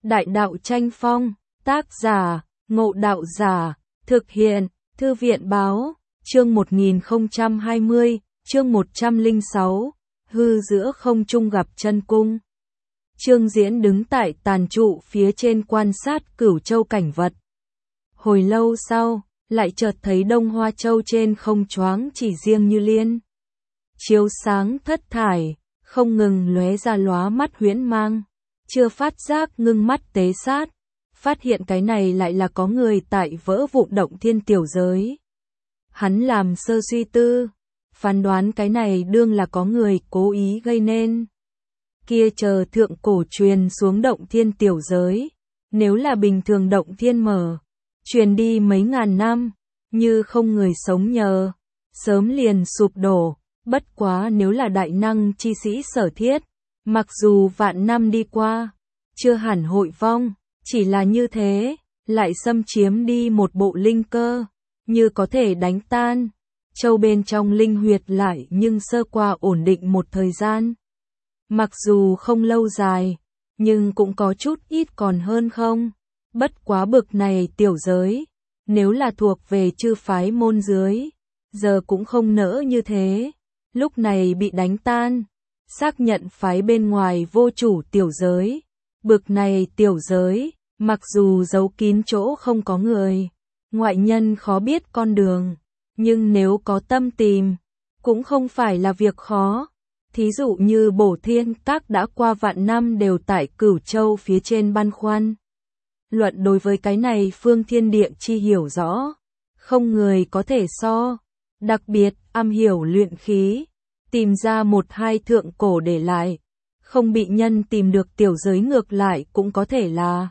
Đại đạo tranh phong, tác giả, Ngộ Đạo Giả, thực hiện, Thư viện báo, chương 1020, chương 106, hư giữa không trung gặp chân cung. Trương Diễn đứng tại tàn trụ phía trên quan sát Cửu Châu cảnh vật. Hồi lâu sau, lại chợt thấy Đông Hoa Châu trên không choáng chỉ riêng như liên. Chiếu sáng thất thải, không ngừng lóe ra lóa mắt huyễn mang. Chưa phát giác ngưng mắt tế sát, phát hiện cái này lại là có người tại vỡ vụn động thiên tiểu giới. Hắn làm sơ suy tư, phán đoán cái này đương là có người cố ý gây nên. Kia chờ thượng cổ truyền xuống động thiên tiểu giới, nếu là bình thường động thiên mở, truyền đi mấy ngàn năm, như không người sống nhờ, sớm liền sụp đổ, bất quá nếu là đại năng chi sĩ sở thiết, mặc dù vạn năm đi qua, chưa hẳn hội vong, chỉ là như thế, lại xâm chiếm đi một bộ linh cơ, như có thể đánh tan. Châu bên trong linh huyệt lại nhưng sơ qua ổn định một thời gian. Mặc dù không lâu dài, nhưng cũng có chút ít còn hơn không. Bất quá bực này tiểu giới, nếu là thuộc về chư phái môn dưới, giờ cũng không nỡ như thế. Lúc này bị đánh tan, xác nhận phái bên ngoài vô chủ tiểu giới. Bực này tiểu giới, mặc dù giấu kín chỗ không có người, ngoại nhân khó biết con đường, nhưng nếu có tâm tìm, cũng không phải là việc khó. Thí dụ như Bổ Thiên Các đã qua vạn năm đều tại Cửu Châu phía trên băn khoăn. Luận đối với cái này phương thiên địa chi hiểu rõ, không người có thể so, đặc biệt am hiểu luyện khí, tìm ra một hai thượng cổ để lại, không bị nhân tìm được tiểu giới ngược lại cũng có thể là.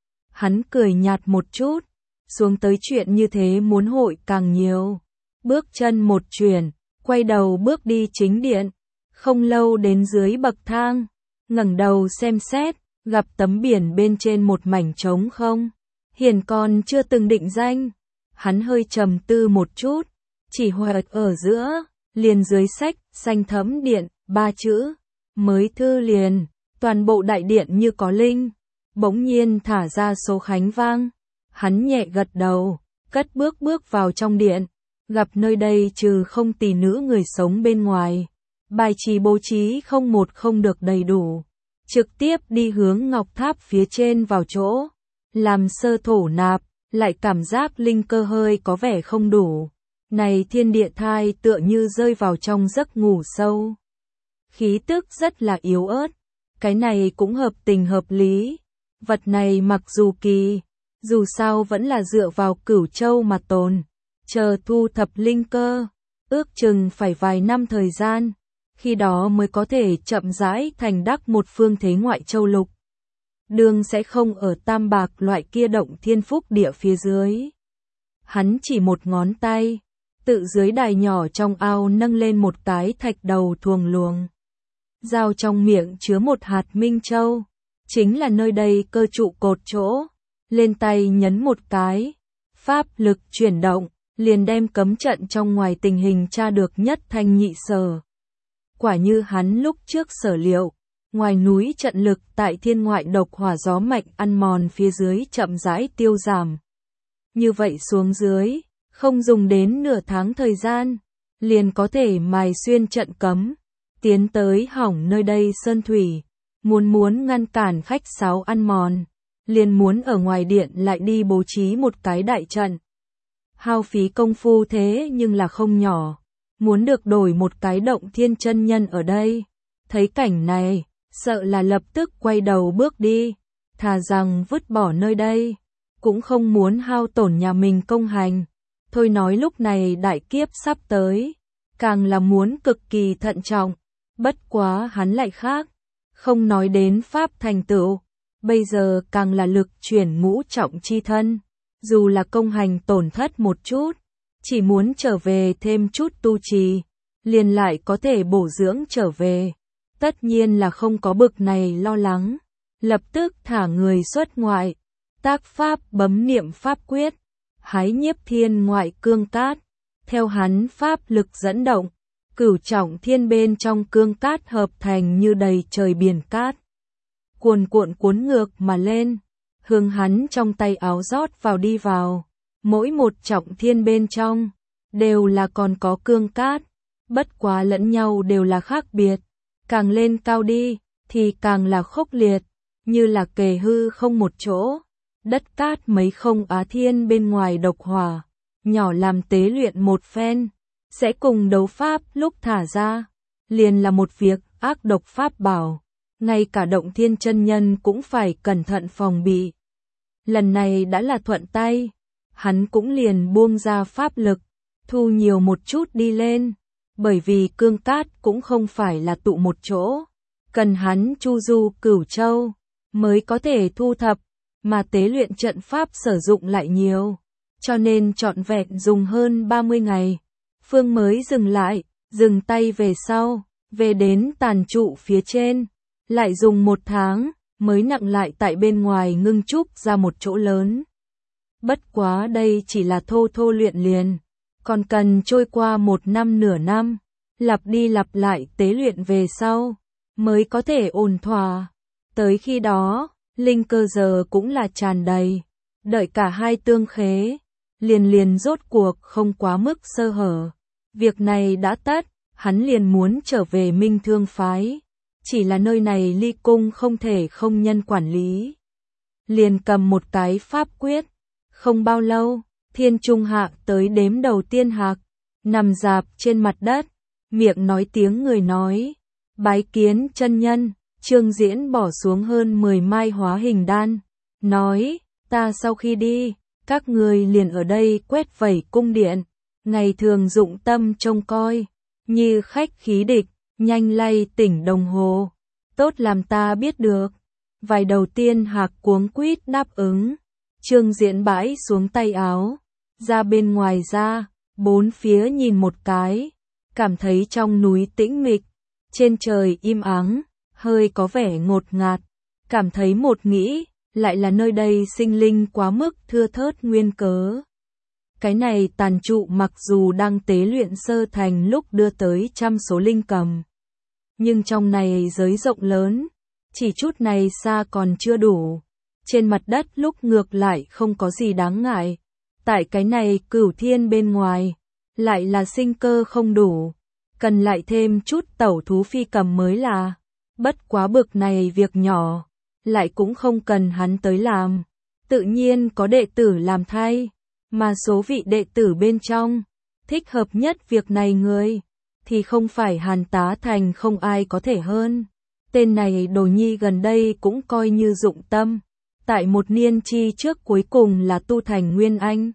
Hắn cười nhạt một chút, xuống tới chuyện như thế muốn hội càng nhiều. Bước chân một chuyển, quay đầu bước đi chính điện, không lâu đến dưới bậc thang, ngẩng đầu xem xét, gặp tấm biển bên trên một mảnh trống không, hiển còn chưa từng định danh. Hắn hơi trầm tư một chút, chỉ hoạch ở giữa, liền dưới sách, xanh thẫm điện, 3 chữ, mới thư liền, toàn bộ đại điện như có linh, bỗng nhiên thả ra số khánh vang. Hắn nhẹ gật đầu, cất bước vào trong điện, gặp nơi đây trừ không tỷ nữ người sống bên ngoài, bài trí bố trí không một không được đầy đủ, trực tiếp đi hướng ngọc tháp phía trên vào chỗ, làm sơ thổ nạp, lại cảm giác linh cơ hơi có vẻ không đủ. Này thiên địa thai tựa như rơi vào trong giấc ngủ sâu. Khí tức rất là yếu ớt, cái này cũng hợp tình hợp lý. Vật này mặc dù kỳ, dù sao vẫn là dựa vào Cửu Châu mà tồn, chờ thu thập linh cơ, ước chừng phải vài năm thời gian, khi đó mới có thể chậm rãi thành đắc một phương thế ngoại châu lục. Đường sẽ không ở Tam Bạc loại kia động thiên phúc địa phía dưới. Hắn chỉ một ngón tay, tự dưới đài nhỏ trong ao nâng lên một cái thạch đầu thuồng luồng. Dao trong miệng chứa một hạt minh châu, chính là nơi đây cơ trụ cột chỗ. Lên tay nhấn một cái, pháp lực chuyển động, liền đem cấm trận trong ngoài tình hình tra được nhất thanh nhị sở. Quả như hắn lúc trước sở liệu, ngoài núi trận lực tại thiên ngoại độc hỏa gió mạnh ăn mòn phía dưới chậm rãi tiêu giảm. Như vậy xuống dưới, không dùng đến nửa tháng thời gian, liền có thể mài xuyên trận cấm, tiến tới hỏng nơi đây sơn thủy, muốn ngăn cản khách sáo ăn mòn, liền muốn ở ngoài điện lại đi bố trí một cái đại trận. Hao phí công phu thế nhưng là không nhỏ, muốn được đổi một cái động thiên chân nhân ở đây. Thấy cảnh này, sợ là lập tức quay đầu bước đi, thà rằng vứt bỏ nơi đây, cũng không muốn hao tổn nhà mình công hành. Thôi nói lúc này đại kiếp sắp tới, càng là muốn cực kỳ thận trọng, bất quá hắn lại khác, không nói đến pháp thành tựu, bây giờ càng là lực chuyển ngũ trọng chi thân, dù là công hành tổn thất một chút, chỉ muốn trở về thêm chút tu trì, liền lại có thể bổ dưỡng trở về, tất nhiên là không có bực này lo lắng, lập tức thả người xuất ngoại, tác pháp bấm niệm pháp quyết, hái nhiếp thiên ngoại cương cát, theo hắn pháp lực dẫn động, Cửu trọng thiên bên trong cương cát hợp thành như đầy trời biển cát. cuồn cuộn cuốn ngược mà lên, hướng hắn trong tay áo rót vào đi vào. Mỗi một trọng thiên bên trong, đều là còn có cương cát, bất quá lẫn nhau đều là khác biệt. Càng lên cao đi, thì càng là khốc liệt, như là kề hư không một chỗ. Đất cát mấy không á thiên bên ngoài độc hỏa, nhỏ làm tế luyện một phen, sẽ cùng đấu pháp lúc thả ra, liền là một việc ác độc pháp bảo, ngay cả Động Thiên chân nhân cũng phải cẩn thận phòng bị. Lần này đã là thuận tay, hắn cũng liền buông ra pháp lực, thu nhiều một chút đi lên, bởi vì cương cát cũng không phải là tụ một chỗ, cần hắn chu du Cửu Châu mới có thể thu thập, mà tế luyện trận pháp sử dụng lại nhiều, cho nên trọn vẹn dùng hơn 30 ngày. Phương mới dừng lại, dừng tay về sau, về đến tàn trụ phía trên, lại dùng 1 tháng, mới nặng lại tại bên ngoài ngưng trúc ra một chỗ lớn. Bất quá đây chỉ là thô thô luyện liền, còn cần trôi qua 1 năm nửa năm, lặp đi lặp lại tế luyện về sau, mới có thể ổn thỏa. Tới khi đó, linh cơ giờ cũng là tràn đầy, đợi cả hai tương khế, liền rốt cuộc không quá mức sơ hở. Việc này đã tất, hắn liền muốn trở về Minh Thương phái, chỉ là nơi này Ly Cung không thể không nhân quản lý. Liền cầm một cái pháp quyết, không bao lâu, Thiên Trung Hạc tới đếm đầu tiên hạc, nằm rạp trên mặt đất, miệng nói tiếng người nói, bái kiến chân nhân. Trương Diễn bỏ xuống hơn 10 mai hóa hình đan, nói, ta sau khi đi, các người liền ở đây quét vẩy cung điện, ngày thường dụng tâm trông coi, như khách khí địch, nhanh lay tỉnh đồng hồ, tốt làm ta biết được. Vài đầu tiên hạc cuống quýt đáp ứng, Trương Diễn bãi xuống tay áo, ra bên ngoài ra, bốn phía nhìn một cái, cảm thấy trong núi tĩnh mịch, trên trời im ắng, hơi có vẻ ngột ngạt, cảm thấy một nghĩ, lại là nơi đây sinh linh quá mức thưa thớt nguyên cớ. Cái này tàn trụ mặc dù đang tế luyện sơ thành lúc đưa tới trăm số linh cầm, nhưng trong này giới rộng lớn, chỉ chút này xa còn chưa đủ. Trên mặt đất lúc ngược lại không có gì đáng ngại, tại cái này Cửu Thiên bên ngoài, lại là sinh cơ không đủ, cần lại thêm chút tẩu thú phi cầm mới là. Bất quá bực này việc nhỏ, lại cũng không cần hắn tới làm, tự nhiên có đệ tử làm thay, mà số vị đệ tử bên trong, thích hợp nhất việc này người, thì không phải Hàn Tá Thành không ai có thể hơn. Tên này Đồ Nhi gần đây cũng coi như dụng tâm, tại một niên chi trước cuối cùng là tu thành Nguyên Anh.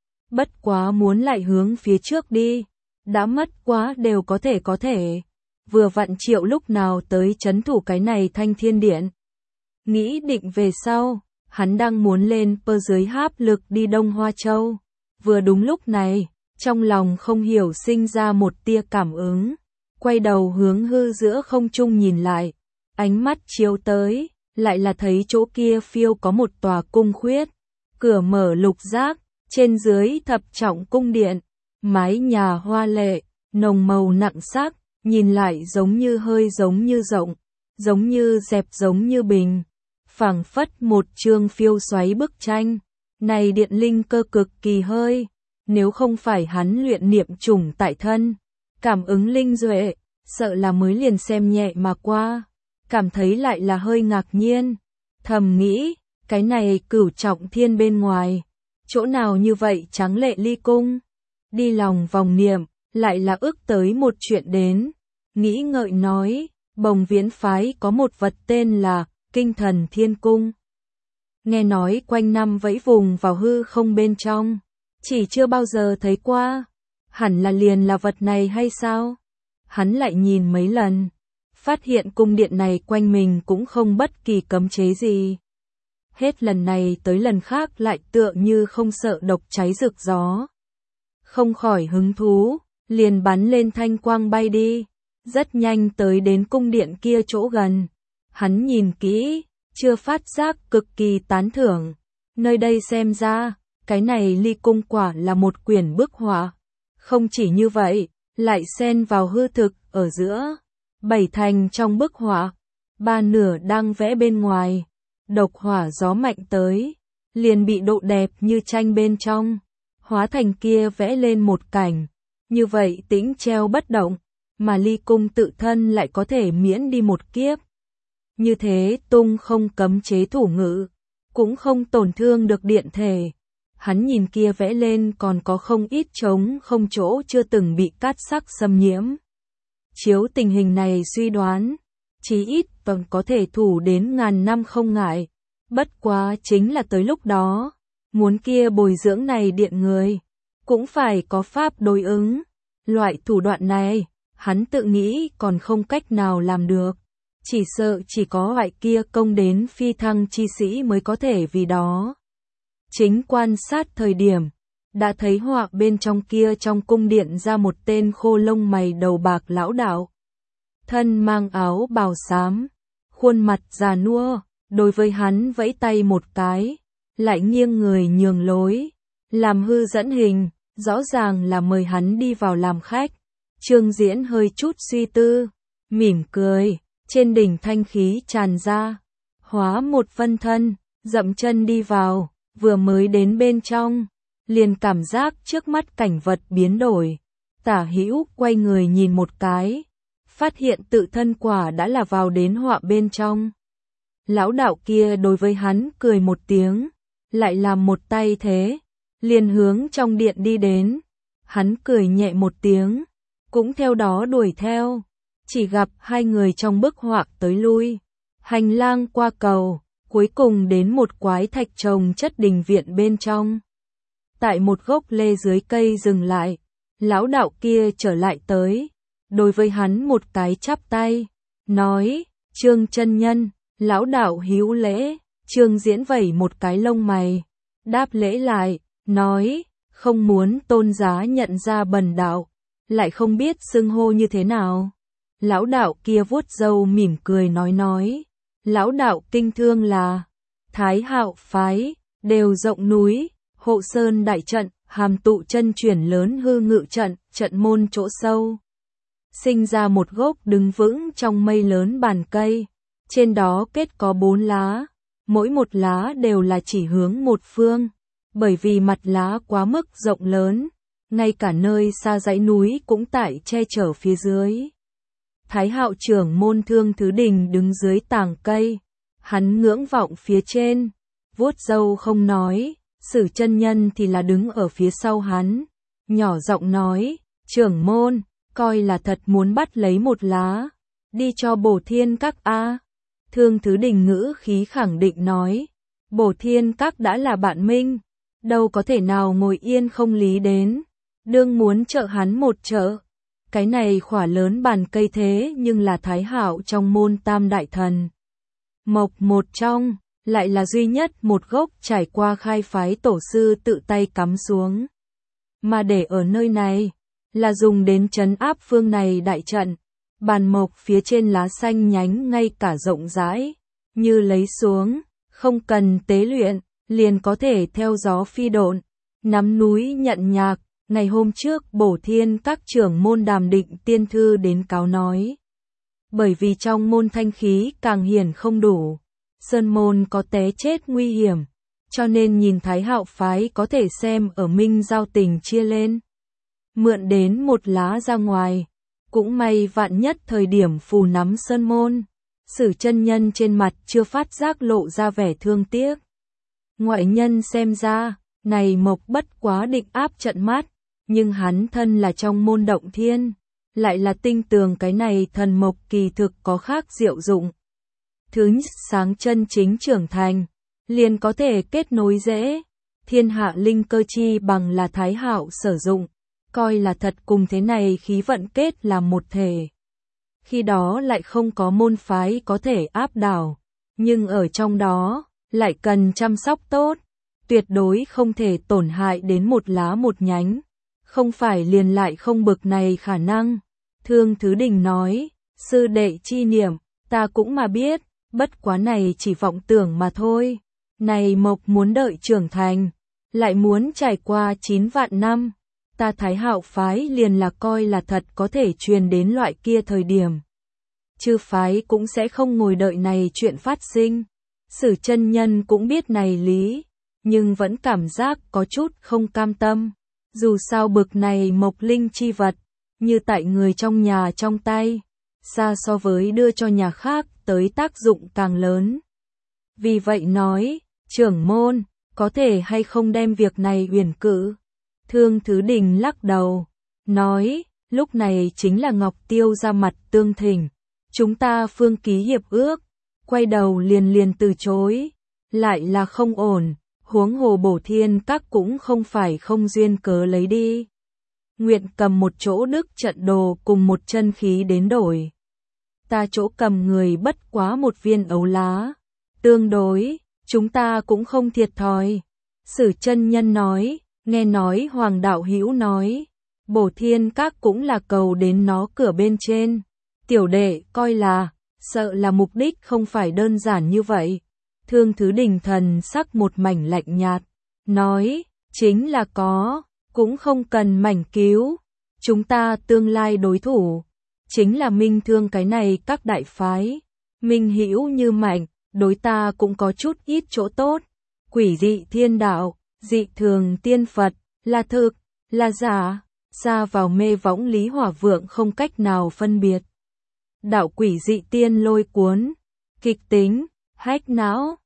Bất quá muốn lại hướng phía trước đi, đã mất quá đều có thể. Vừa vặn Triệu lúc nào tới trấn thủ cái này Thanh Thiên Điện. Nghĩ định về sau, hắn đang muốn lên pơ dưới háp lực đi Đông Hoa Châu. Vừa đúng lúc này, trong lòng không hiểu sinh ra một tia cảm ứng. Quay đầu hướng hư giữa không trung nhìn lại, ánh mắt chiếu tới, lại là thấy chỗ kia phiêu có một tòa cung khuyết. Cửa mở lục giác, trên dưới thập trọng cung điện, mái nhà hoa lệ, nồng màu nặng sắc. Nhìn lại giống như hơi giống như rộng, giống như dẹp giống như bình, phảng phất một chương phiêu xoáy bức tranh. Này điện linh cơ cực kỳ hơi, nếu không phải hắn luyện niệm trùng tại thân, cảm ứng linh duệ, sợ là mới liền xem nhẹ mà qua, cảm thấy lại là hơi ngạc nhiên, thầm nghĩ, cái này Cửu Trọng Thiên bên ngoài, chỗ nào như vậy tráng lệ Ly Cung, đi lòng vòng niệm. Lại là ước tới một chuyện đến, nghĩ ngợi nói, Bồng Viễn phái có một vật tên là Kinh Thần Thiên Cung. Nghe nói quanh năm vẫy vùng vào hư không bên trong, chỉ chưa bao giờ thấy qua, hẳn là liền là vật này hay sao? Hắn lại nhìn mấy lần, phát hiện cung điện này quanh mình cũng không bất kỳ cấm chế gì. Hết lần này tới lần khác lại tựa như không sợ độc cháy rực gió. Không khỏi hứng thú, liền bắn lên thanh quang bay đi, rất nhanh tới đến cung điện kia chỗ gần. Hắn nhìn kỹ, chưa phát giác cực kỳ tán thưởng. Nơi đây xem ra, cái này Ly Cung quả là một quyển bức họa. Không chỉ như vậy, lại xen vào hư thực ở giữa. 7 thành trong bức họa, ba nửa đang vẽ bên ngoài, độc hỏa gió mạnh tới, liền bị độ đẹp như tranh bên trong, hóa thành kia vẽ lên một cảnh, như vậy tĩnh treo bất động, mà ly cung tự thân lại có thể miễn đi một kiếp. Như thế tung không cấm chế thủ ngữ, cũng không tổn thương được điện thể. Hắn nhìn kia vẽ lên còn có không ít trống không chỗ chưa từng bị cát sắc xâm nhiễm. Chiếu tình hình này suy đoán, chí ít vẫn có thể thủ đến ngàn năm không ngại. Bất quá chính là tới lúc đó, muốn kia bồi dưỡng này điện người, cũng phải có pháp đối ứng. Loại thủ đoạn này, hắn tự nghĩ còn không cách nào làm được. Chỉ sợ chỉ có loại kia công đến phi thăng chi sĩ mới có thể vì đó. Chính quan sát thời điểm, đã thấy họa bên trong kia trong cung điện ra một tên khô lông mày đầu bạc lão đạo. Thân mang áo bào xám, khuôn mặt già nua, đối với hắn vẫy tay một cái, lại nghiêng người nhường lối, làm hư dẫn hình, rõ ràng là mời hắn đi vào làm khách. Trương Diễn hơi chút suy tư, mỉm cười, trên đỉnh thanh khí tràn ra, hóa một phân thân, dậm chân đi vào, vừa mới đến bên trong, liền cảm giác trước mắt cảnh vật biến đổi, tả hữu quay người nhìn một cái, phát hiện tự thân quả đã là vào đến họa bên trong. Lão đạo kia đối với hắn cười một tiếng, lại làm một tay thế, liền hướng trong điện đi đến, hắn cười nhẹ một tiếng, cũng theo đó đuổi theo, chỉ gặp hai người trong bức họa tới lui, hành lang qua cầu, cuối cùng đến một quái thạch trồng chất đình viện bên trong. Tại một gốc lê dưới cây dừng lại, lão đạo kia trở lại tới, đối với hắn một cái chắp tay, nói, Trương chân nhân, lão đạo hữu lễ. Trương Diễn vẩy một cái lông mày, đáp lễ lại, nói, không muốn tôn giá nhận ra bần đạo, lại không biết xưng hô như thế nào. Lão đạo kia vuốt râu mỉm cười nói, lão đạo kinh thương là Thái Hạo phái, đều rộng núi, hộ sơn đại trận, hàm tụ chân chuyển lớn hư ngự trận, trận môn chỗ sâu. Sinh ra một gốc đứng vững trong mây lớn bàn cây, trên đó kết có 4 lá, mỗi một lá đều là chỉ hướng một phương, bởi vì mặt lá quá mức rộng lớn, ngay cả nơi xa dãy núi cũng tại che chở phía dưới. Thái Hạo trưởng môn Thương Thứ Đình đứng dưới tàng cây, hắn ngưỡng vọng phía trên, vuốt râu không nói, Sử chân nhân thì là đứng ở phía sau hắn, nhỏ giọng nói, trưởng môn, coi là thật muốn bắt lấy một lá, đi cho Bổ Thiên Các a. Thương Thứ Đình ngữ khí khẳng định nói, Bổ Thiên Các đã là bạn minh, đâu có thể nào ngồi yên không lý đến, đương muốn trợ hắn một trợ. Cái này khỏa lớn bàn cây thế nhưng là Thái Hạo trong môn Tam Đại Thần Mộc một trong, lại là duy nhất một gốc trải qua khai phái tổ sư tự tay cắm xuống. Mà để ở nơi này, là dùng đến trấn áp phương này đại trận, bàn mộc phía trên lá xanh nhánh ngay cả rộng rãi, như lấy xuống, không cần tế luyện, liền có thể theo gió phi độn, nắm núi nhận nhạc. Ngày hôm trước Bổ Thiên Các trưởng môn Đàm Định tiên thư đến cáo nói. Bởi vì trong môn thanh khí càng hiển không đủ, sơn môn có té chết nguy hiểm, cho nên nhìn Thái Hạo phái có thể xem ở minh giao tình chia lên. Mượn đến một lá ra ngoài, cũng may vạn nhất thời điểm phù nắm sơn môn, Sử chân nhân trên mặt chưa phát giác lộ ra vẻ thương tiếc. Ngoại nhân xem ra, này mộc bất quá định áp trận mát. Nhưng hắn thân là trong môn động thiên, lại là tinh tường cái này thần mộc kỳ thực có khác diệu dụng. Thứ nhất sáng chân chính trưởng thành, liền có thể kết nối dễ, thiên hạ linh cơ chi bằng là Thái Hạo sử dụng, coi là thật cùng thế này khí vận kết làm một thể. Khi đó lại không có môn phái có thể áp đảo, nhưng ở trong đó, lại cần chăm sóc tốt, tuyệt đối không thể tổn hại đến một lá một nhánh. Không phải liền lại không bực này khả năng. Thương Thứ Đình nói, sư đệ chi niệm, ta cũng mà biết, bất quá này chỉ vọng tưởng mà thôi. Này mộc muốn đợi trưởng thành, lại muốn trải qua 9 vạn năm, ta Thái Hạo phái liền là coi là thật có thể truyền đến loại kia thời điểm. chư phái cũng sẽ không ngồi đợi này chuyện phát sinh. Sử chân nhân cũng biết này lý, nhưng vẫn cảm giác có chút không cam tâm. Dù sao bực này mộc linh chi vật, như tại người trong nhà trong tay, xa so với đưa cho nhà khác tới tác dụng càng lớn. Vì vậy nói, trưởng môn, có thể hay không đem việc này uyển cử. Thương Thứ Đình lắc đầu, nói, lúc này chính là Ngọc Tiêu ra mặt tương thỉnh. Chúng ta phương ký hiệp ước, quay đầu liền từ chối, lại là không ổn, huống hồ Bổ Thiên Các cũng không phải không duyên cớ lấy đi. Nguyện cầm một chỗ đức trận đồ cùng một chân khí đến đổi. Ta chỗ cầm người bất quá một viên ấu lá. Tương đối, chúng ta cũng không thiệt thòi. Sử chân nhân nói, nghe nói Hoàng đạo hữu nói, Bổ Thiên Các cũng là cầu đến nó cửa bên trên. Tiểu đệ coi là, sợ là mục đích không phải đơn giản như vậy. Thương Thứ Đình thần sắc một mảnh lạnh nhạt, nói, chính là có, cũng không cần mảnh cứu. Chúng ta tương lai đối thủ, chính là Minh Thương cái này các đại phái. Minh hữu như mạnh, đối ta cũng có chút ít chỗ tốt. Quỷ dị thiên đạo, dị thường tiên Phật, là thực, là giả, xa vào mê võng Lý Hỏa Vượng không cách nào phân biệt. Đạo quỷ dị tiên lôi cuốn, kịch tính, hách não,